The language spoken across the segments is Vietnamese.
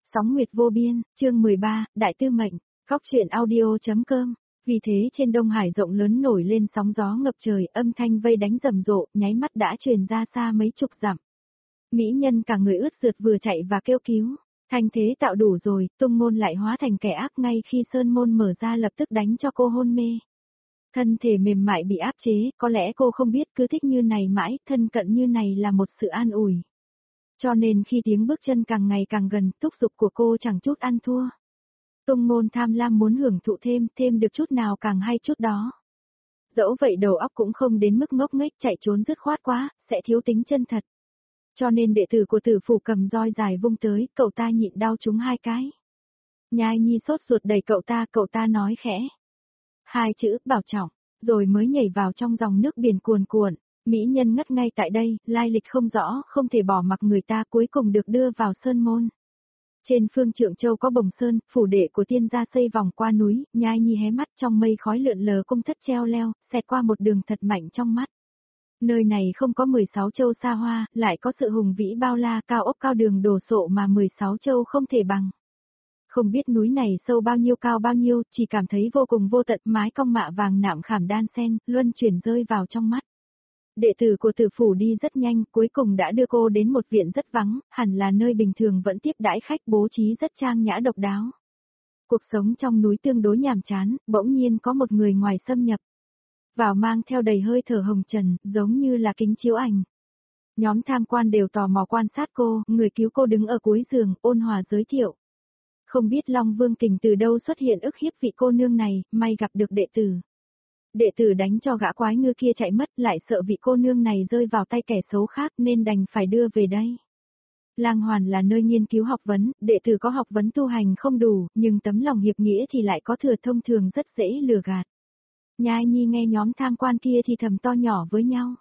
Sóng Nguyệt Vô Biên, chương 13, Đại Tư Mệnh, Góc truyện audio.com. Vì thế trên Đông Hải rộng lớn nổi lên sóng gió ngập trời, âm thanh vây đánh rầm rộ, nháy mắt đã truyền ra xa mấy chục dặm. Mỹ nhân cả người ướt rượt vừa chạy và kêu cứu. Thanh thế tạo đủ rồi, Tung Môn lại hóa thành kẻ ác ngay khi Sơn Môn mở ra lập tức đánh cho cô hôn mê. Thân thể mềm mại bị áp chế, có lẽ cô không biết cứ thích như này mãi, thân cận như này là một sự an ủi. Cho nên khi tiếng bước chân càng ngày càng gần, thúc giục của cô chẳng chút ăn thua. Tung Môn tham lam muốn hưởng thụ thêm được chút nào càng hay chút đó. Dẫu vậy đầu óc cũng không đến mức ngốc nghếch, chạy trốn dứt khoát quá, sẽ thiếu tính chân thật. Cho nên đệ tử của Tử Phủ cầm roi dài vung tới, cậu ta nhịn đau trúng 2 cái. Nhai Nhi sốt ruột đẩy cậu ta nói khẽ. 2 chữ, bảo trọng, rồi mới nhảy vào trong dòng nước biển cuồn cuộn. Mỹ nhân ngất ngay tại đây, lai lịch không rõ, không thể bỏ mặc người ta, cuối cùng được đưa vào Sơn Môn. Trên phương Trượng Châu có Bồng Sơn, phủ đệ của tiên gia xây vòng qua núi, Nhai Nhi hé mắt trong mây khói lượn lờ cung thất treo leo, xẹt qua một đường thật mạnh trong mắt. Nơi này không có 16 châu xa hoa, lại có sự hùng vĩ bao la cao ốc cao đường đồ sộ mà 16 châu không thể bằng. Không biết núi này sâu bao nhiêu cao bao nhiêu, chỉ cảm thấy vô cùng vô tận, mái cong mạ vàng nạm khảm đan sen, luân chuyển rơi vào trong mắt. Đệ tử của Tử Phủ đi rất nhanh, cuối cùng đã đưa cô đến một viện rất vắng, hẳn là nơi bình thường vẫn tiếp đãi khách, bố trí rất trang nhã độc đáo. Cuộc sống trong núi tương đối nhàm chán, bỗng nhiên có một người ngoài xâm nhập. Vào mang theo đầy hơi thở hồng trần, giống như là kính chiếu ảnh. Nhóm tham quan đều tò mò quan sát cô, người cứu cô đứng ở cuối giường, ôn hòa giới thiệu. Không biết Long Vương Kình từ đâu xuất hiện ức hiếp vị cô nương này, may gặp được đệ tử. Đệ tử đánh cho gã quái ngư kia chạy mất, lại sợ vị cô nương này rơi vào tay kẻ xấu khác nên đành phải đưa về đây. Lang Hoàn là nơi nghiên cứu học vấn, đệ tử có học vấn tu hành không đủ, nhưng tấm lòng hiệp nghĩa thì lại có thừa, thông thường rất dễ lừa gạt. Nhai Nhi nghe nhóm tham quan kia thì thầm to nhỏ với nhau.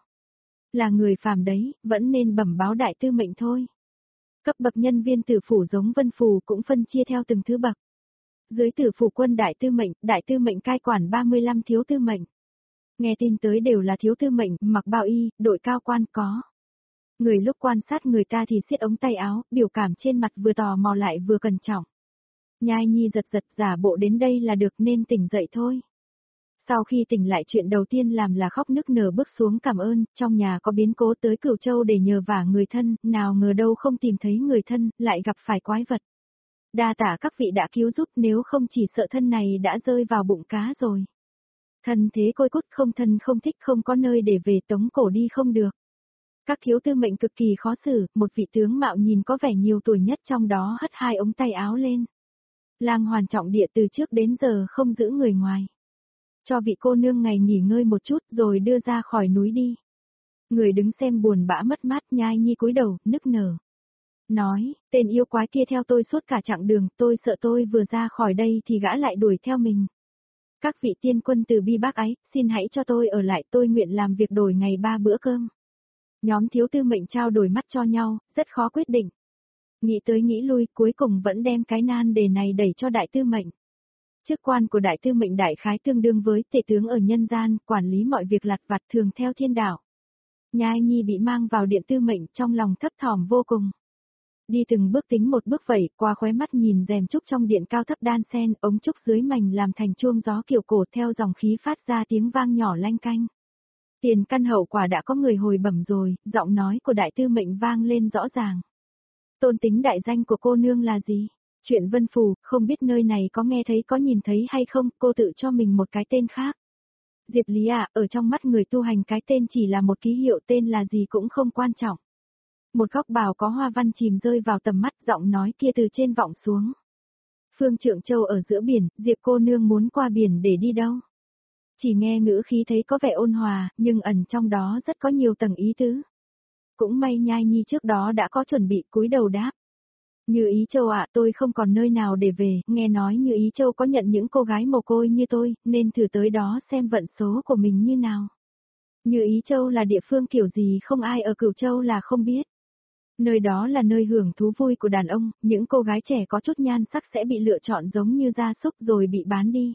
Là người phàm đấy, vẫn nên bẩm báo Đại Tư Mệnh thôi. Cấp bậc nhân viên Tử Phủ giống Vân Phù cũng phân chia theo từng thứ bậc. Dưới Tử Phủ quân Đại Tư Mệnh cai quản 35 thiếu tư mệnh. Nghe tin tới đều là thiếu tư mệnh, mặc bào y, đội cao quan có. Người lúc quan sát người ta thì siết ống tay áo, biểu cảm trên mặt vừa tò mò lại vừa cẩn trọng. Nhai Nhi giật giả bộ đến đây là được nên tỉnh dậy thôi. Sau khi tỉnh lại chuyện đầu tiên làm là khóc nức nở bước xuống cảm ơn, trong nhà có biến cố tới Cửu Châu để nhờ vả người thân, nào ngờ đâu không tìm thấy người thân, lại gặp phải quái vật. Đa tạ các vị đã cứu giúp, nếu không chỉ sợ thân này đã rơi vào bụng cá rồi. Thân thế côi cút, không thân không thích, không có nơi để về, tống cổ đi không được. Các thiếu tư mệnh cực kỳ khó xử, một vị tướng mạo nhìn có vẻ nhiều tuổi nhất trong đó hất 2 ống tay áo lên. Lang Hoàn trọng địa từ trước đến giờ không giữ người ngoài. Cho vị cô nương ngày nghỉ ngơi một chút rồi đưa ra khỏi núi đi. Người đứng xem buồn bã mất mát, Nhai Nhi cúi đầu, nức nở. Nói, tên yêu quái kia theo tôi suốt cả chặng đường, tôi sợ tôi vừa ra khỏi đây thì gã lại đuổi theo mình. Các vị tiên quân từ bi bác ái, xin hãy cho tôi ở lại, tôi nguyện làm việc đổi ngày 3 bữa cơm. Nhóm thiếu tư mệnh trao đổi mắt cho nhau, rất khó quyết định. Nghĩ tới nghĩ lui, cuối cùng vẫn đem cái nan đề này đẩy cho Đại Tư Mệnh. Chức quan của Đại Tư Mệnh đại khái tương đương với tể tướng ở nhân gian, quản lý mọi việc lặt vặt thường theo thiên đạo. Nhai Nhi bị mang vào điện Tư Mệnh trong lòng thấp thỏm vô cùng. Đi từng bước tính một bước vậy, qua khóe mắt nhìn rèm trúc trong điện cao thấp đan sen, ống trúc dưới mảnh làm thành chuông gió kiểu cổ theo dòng khí phát ra tiếng vang nhỏ lanh canh. Tiền căn hậu quả đã có người hồi bẩm rồi, giọng nói của Đại Tư Mệnh vang lên rõ ràng. Tôn tính đại danh của cô nương là gì? Chuyện Vân Phù, không biết nơi này có nghe thấy có nhìn thấy hay không, cô tự cho mình một cái tên khác. Diệp Lý à, ở trong mắt người tu hành cái tên chỉ là một ký hiệu, tên là gì cũng không quan trọng. Một góc bào có hoa văn chìm rơi vào tầm mắt, giọng nói kia từ trên vọng xuống. Phương Trượng Châu ở giữa biển, Diệp cô nương muốn qua biển để đi đâu? Chỉ nghe ngữ khí thấy có vẻ ôn hòa, nhưng ẩn trong đó rất có nhiều tầng ý tứ. Cũng may Nhai Nhi trước đó đã có chuẩn bị, cúi đầu đáp. Như Ý Châu ạ, tôi không còn nơi nào để về, nghe nói Như Ý Châu có nhận những cô gái mồ côi như tôi, nên thử tới đó xem vận số của mình như nào. Như Ý Châu là địa phương kiểu gì không ai ở Cửu Châu là không biết. Nơi đó là nơi hưởng thú vui của đàn ông, những cô gái trẻ có chút nhan sắc sẽ bị lựa chọn giống như gia súc rồi bị bán đi.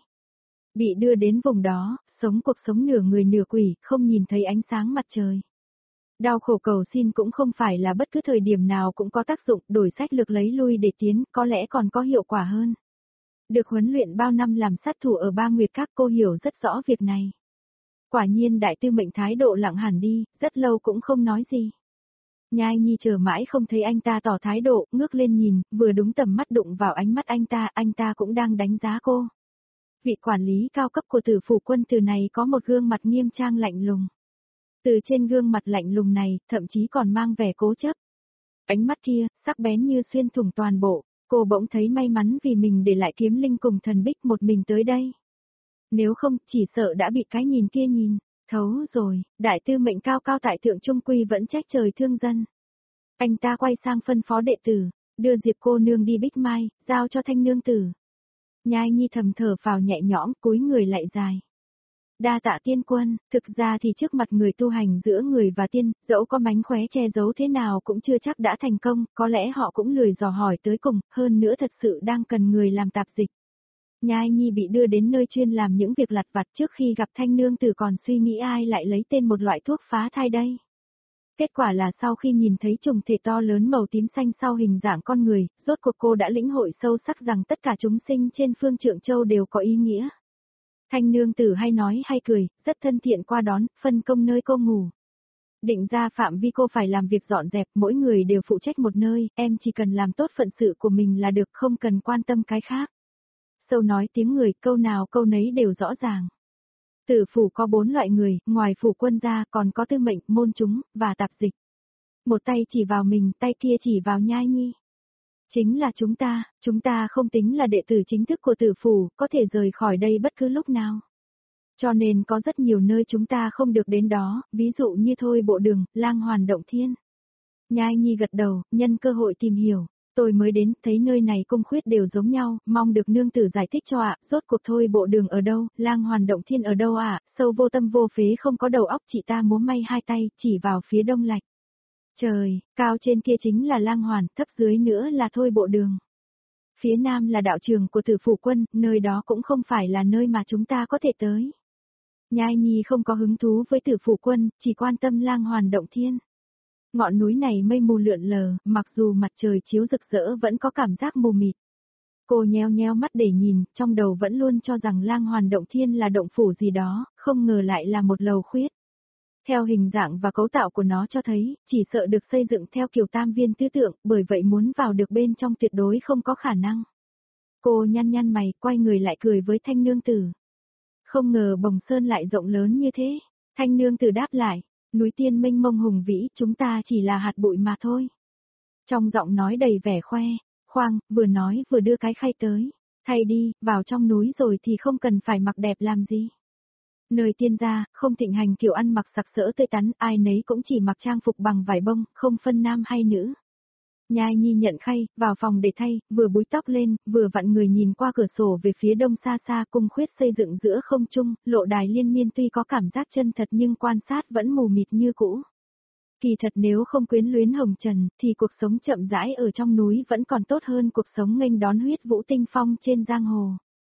Bị đưa đến vùng đó, sống cuộc sống nửa người nửa quỷ, không nhìn thấy ánh sáng mặt trời. Đau khổ cầu xin cũng không phải là bất cứ thời điểm nào cũng có tác dụng, đổi sách lược lấy lui để tiến, có lẽ còn có hiệu quả hơn. Được huấn luyện bao năm làm sát thủ ở Ba Nguyệt Các, cô hiểu rất rõ việc này. Quả nhiên Đại Tư Mệnh thái độ lặng hẳn đi, rất lâu cũng không nói gì. Nhai Nhi chờ mãi không thấy anh ta tỏ thái độ, ngước lên nhìn, vừa đúng tầm mắt đụng vào ánh mắt anh ta cũng đang đánh giá cô. Vị quản lý cao cấp của Tử Phủ Quân từ này có một gương mặt nghiêm trang lạnh lùng. Từ trên gương mặt lạnh lùng này, thậm chí còn mang vẻ cố chấp. Ánh mắt kia, sắc bén như xuyên thủng toàn bộ, cô bỗng thấy may mắn vì mình để lại kiếm linh cùng thần bích một mình tới đây. Nếu không, chỉ sợ đã bị cái nhìn kia nhìn thấu rồi. Đại Tư Mệnh cao cao tại thượng trung quy vẫn trách trời thương dân. Anh ta quay sang phân phó đệ tử, đưa Diệp cô nương đi Bích Mai, giao cho Thanh nương tử. Nhai Nhi thầm thở phào nhẹ nhõm, cúi người lại dài. Đa tạ tiên quân, thực ra thì trước mặt người tu hành giữa người và tiên, dẫu có mánh khóe che giấu thế nào cũng chưa chắc đã thành công, có lẽ họ cũng lười dò hỏi tới cùng, hơn nữa thật sự đang cần người làm tạp dịch. Nhai Nhi bị đưa đến nơi chuyên làm những việc lặt vặt, trước khi gặp Thanh nương tử còn suy nghĩ ai lại lấy tên một loại thuốc phá thai đây. Kết quả là sau khi nhìn thấy trùng thể to lớn màu tím xanh sau hình dạng con người, rốt cuộc cô đã lĩnh hội sâu sắc rằng tất cả chúng sinh trên phương Trượng Châu đều có ý nghĩa. Thanh nương tử hay nói hay cười, rất thân thiện qua đón, phân công nơi cô ngủ. Định ra phạm vi cô phải làm việc dọn dẹp, mỗi người đều phụ trách một nơi, em chỉ cần làm tốt phận sự của mình là được, không cần quan tâm cái khác. Sâu nói tiếng người, câu nào câu nấy đều rõ ràng. Tử phủ có 4 loại người, ngoài phủ quân ra còn có tư mệnh, môn chúng, và tạp dịch. Một tay chỉ vào mình, tay kia chỉ vào Nhai Nhi. Chính là chúng ta không tính là đệ tử chính thức của tử phủ, có thể rời khỏi đây bất cứ lúc nào. Cho nên có rất nhiều nơi chúng ta không được đến đó, ví dụ như Thôi Bộ Đường, Lang Hoàn Động Thiên. Nhai Nhi gật đầu, nhân cơ hội tìm hiểu. Tôi mới đến, thấy nơi này cung khuyết đều giống nhau, mong được nương tử giải thích cho ạ, rốt cuộc Thôi Bộ Đường ở đâu, Lang Hoàn Động Thiên ở đâu ạ, sâu vô tâm vô phế không có đầu óc, chị ta múa may hai tay, chỉ vào phía đông lạch. Trời, cao trên kia chính là Lang Hoàn, thấp dưới nữa là Thôi Bộ Đường. Phía nam là đạo trường của Tử Phủ Quân, nơi đó cũng không phải là nơi mà chúng ta có thể tới. Nhai Nhi không có hứng thú với Tử Phủ Quân, chỉ quan tâm Lang Hoàn Động Thiên. Ngọn núi này mây mù lượn lờ, mặc dù mặt trời chiếu rực rỡ vẫn có cảm giác mù mịt. Cô nheo nheo mắt để nhìn, trong đầu vẫn luôn cho rằng Lang Hoàn Động Thiên là động phủ gì đó, không ngờ lại là một lầu khuyết. Theo hình dạng và cấu tạo của nó cho thấy, chỉ sợ được xây dựng theo kiểu tam viên tứ tượng, bởi vậy muốn vào được bên trong tuyệt đối không có khả năng. Cô nhăn nhăn mày, quay người lại cười với Thanh nương tử. Không ngờ Bồng Sơn lại rộng lớn như thế. Thanh nương tử đáp lại, núi tiên mênh mông hùng vĩ, chúng ta chỉ là hạt bụi mà thôi. Trong giọng nói đầy vẻ khoe, khoang, vừa nói vừa đưa cái khay tới. Thay đi, vào trong núi rồi thì không cần phải mặc đẹp làm gì. Nơi tiên gia, không thịnh hành kiểu ăn mặc sặc sỡ tươi tắn, ai nấy cũng chỉ mặc trang phục bằng vải bông, không phân nam hay nữ. Nhai Nhi nhận khay, vào phòng để thay, vừa búi tóc lên, vừa vặn người nhìn qua cửa sổ về phía đông xa xa, cung khuyết xây dựng giữa không trung, lộ đài liên miên tuy có cảm giác chân thật nhưng quan sát vẫn mù mịt như cũ. Kỳ thật nếu không quyến luyến hồng trần, thì cuộc sống chậm rãi ở trong núi vẫn còn tốt hơn cuộc sống nghênh đón huyết vũ tinh phong trên giang hồ.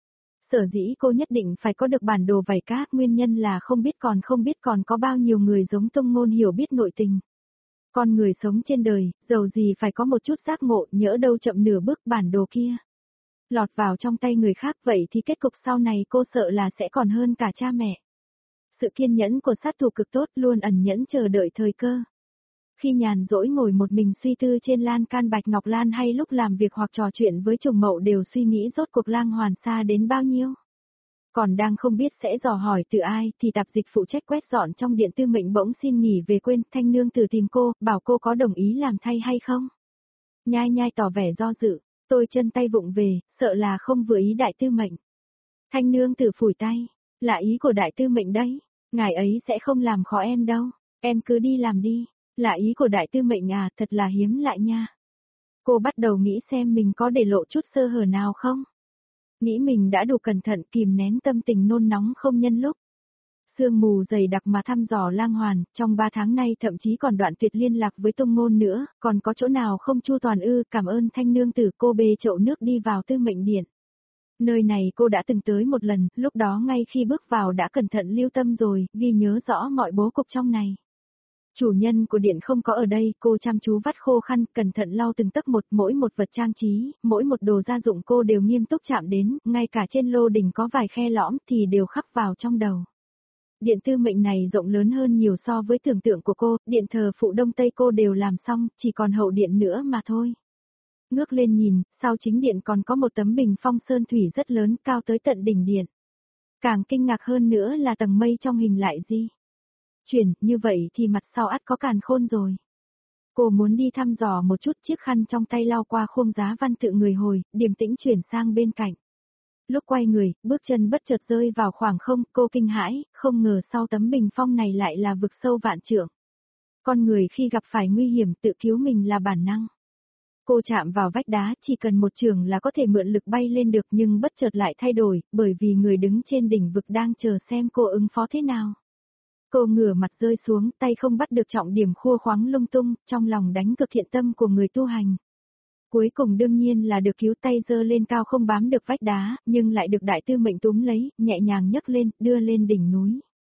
Sở dĩ cô nhất định phải có được bản đồ vảy cát, nguyên nhân là không biết còn có bao nhiêu người giống Tông Ngôn hiểu biết nội tình. Con người sống trên đời, dầu gì phải có một chút giác ngộ, nhỡ đâu chậm nửa bước bản đồ kia. Lọt vào trong tay người khác vậy thì kết cục sau này cô sợ là sẽ còn hơn cả cha mẹ. Sự kiên nhẫn của sát thủ cực tốt, luôn ẩn nhẫn chờ đợi thời cơ. Khi nhàn rỗi ngồi một mình suy tư trên lan can bạch ngọc lan hay lúc làm việc hoặc trò chuyện với Trùng Mậu đều suy nghĩ rốt cuộc Lang Hoàn xa đến bao nhiêu. Còn đang không biết sẽ dò hỏi từ ai thì tạp dịch phụ trách quét dọn trong điện Tư Mệnh bỗng xin nghỉ về quên, Thanh nương tử tìm cô, bảo cô có đồng ý làm thay hay không. Nhai Nhai tỏ vẻ do dự, tôi chân tay vụng về, sợ là không vừa ý Đại Tư Mệnh. Thanh nương tử phủi tay, là ý của Đại Tư Mệnh đấy, ngài ấy sẽ không làm khó em đâu, em cứ đi làm đi. Là ý của Đại Tư Mệnh à, thật là hiếm lạ nha. Cô bắt đầu nghĩ xem mình có để lộ chút sơ hở nào không. Nghĩ mình đã đủ cẩn thận kìm nén tâm tình nôn nóng không nhân lúc. Sương mù dày đặc mà thăm dò Lang Hoàn, trong 3 tháng nay thậm chí còn đoạn tuyệt liên lạc với Tông Ngôn nữa, còn có chỗ nào không chu toàn ư, cảm ơn Thanh nương tử. Cô bê chậu nước đi vào Tư Mệnh điện. Nơi này cô đã từng tới một lần, lúc đó ngay khi bước vào đã cẩn thận lưu tâm rồi, ghi nhớ rõ mọi bố cục trong này. Chủ nhân của điện không có ở đây, cô chăm chú vắt khô khăn, cẩn thận lau từng tấc một, mỗi một vật trang trí, mỗi một đồ gia dụng cô đều nghiêm túc chạm đến, ngay cả trên lô đình có vài khe lõm thì đều khắc vào trong đầu. Điện tư mệnh này rộng lớn hơn nhiều so với tưởng tượng của cô, điện thờ phụ đông tây cô đều làm xong, chỉ còn hậu điện nữa mà thôi. Ngước lên nhìn, sau chính điện còn có một tấm bình phong sơn thủy rất lớn cao tới tận đỉnh điện. Càng kinh ngạc hơn nữa là tầng mây trong hình lại di chuyển, như vậy thì mặt sau ắt có càn khôn rồi. Cô muốn đi thăm dò một chút, chiếc khăn trong tay lau qua khung giá văn tự người hồi, điềm tĩnh chuyển sang bên cạnh. Lúc quay người, bước chân bất chợt rơi vào khoảng không, cô kinh hãi, không ngờ sau tấm bình phong này lại là vực sâu vạn trượng. Con người khi gặp phải nguy hiểm tự cứu mình là bản năng. Cô chạm vào vách đá, chỉ cần một chưởng là có thể mượn lực bay lên được, nhưng bất chợt lại thay đổi, bởi vì người đứng trên đỉnh vực đang chờ xem cô ứng phó thế nào. Cô ngửa mặt rơi xuống, tay không bắt được trọng điểm, khua khoáng lung tung, trong lòng đánh cực thiện tâm của người tu hành. Cuối cùng đương nhiên là được cứu, tay giơ lên cao không bám được vách đá, nhưng lại được đại tư mệnh túm lấy, nhẹ nhàng nhấc lên, đưa lên đỉnh núi.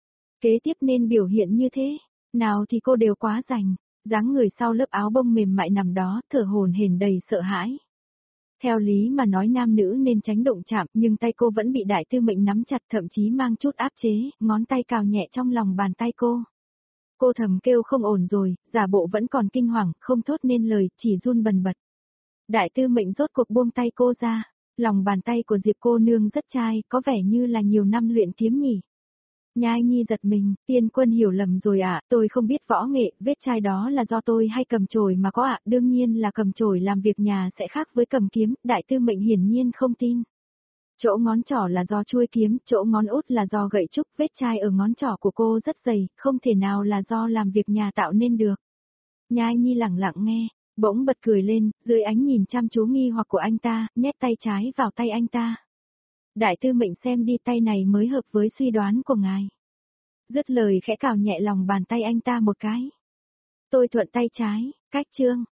Kế tiếp nên biểu hiện như thế, nào thì cô đều quá rành, dáng người sau lớp áo bông mềm mại nằm đó, thở hổn hển đầy sợ hãi. Theo lý mà nói nam nữ nên tránh động chạm, nhưng tay cô vẫn bị đại tư mệnh nắm chặt, thậm chí mang chút áp chế, ngón tay cào nhẹ trong lòng bàn tay cô. Cô thầm kêu không ổn rồi, giả bộ vẫn còn kinh hoàng, không thốt nên lời, chỉ run bần bật. Đại tư mệnh rốt cuộc buông tay cô ra, lòng bàn tay của Diệp cô nương rất chai, có vẻ như là nhiều năm luyện kiếm nhỉ. Nhai Nhi giật mình, Tiên Quân hiểu lầm rồi ạ, tôi không biết võ nghệ, vết chai đó là do tôi hay cầm chổi mà có ạ, đương nhiên là cầm chổi làm việc nhà sẽ khác với cầm kiếm, đại tư mệnh hiển nhiên không tin. Chỗ ngón trỏ là do chuôi kiếm, chỗ ngón út là do gậy trúc, vết chai ở ngón trỏ của cô rất dày, không thể nào là do làm việc nhà tạo nên được. Nhai Nhi lẳng lặng nghe, bỗng bật cười lên, dưới ánh nhìn chăm chú nghi hoặc của anh ta, nhét tay trái vào tay anh ta. Đại tư mệnh xem đi, tay này mới hợp với suy đoán của ngài. Dứt lời khẽ cào nhẹ lòng bàn tay anh ta một cái. Tôi thuận tay trái, cách chương.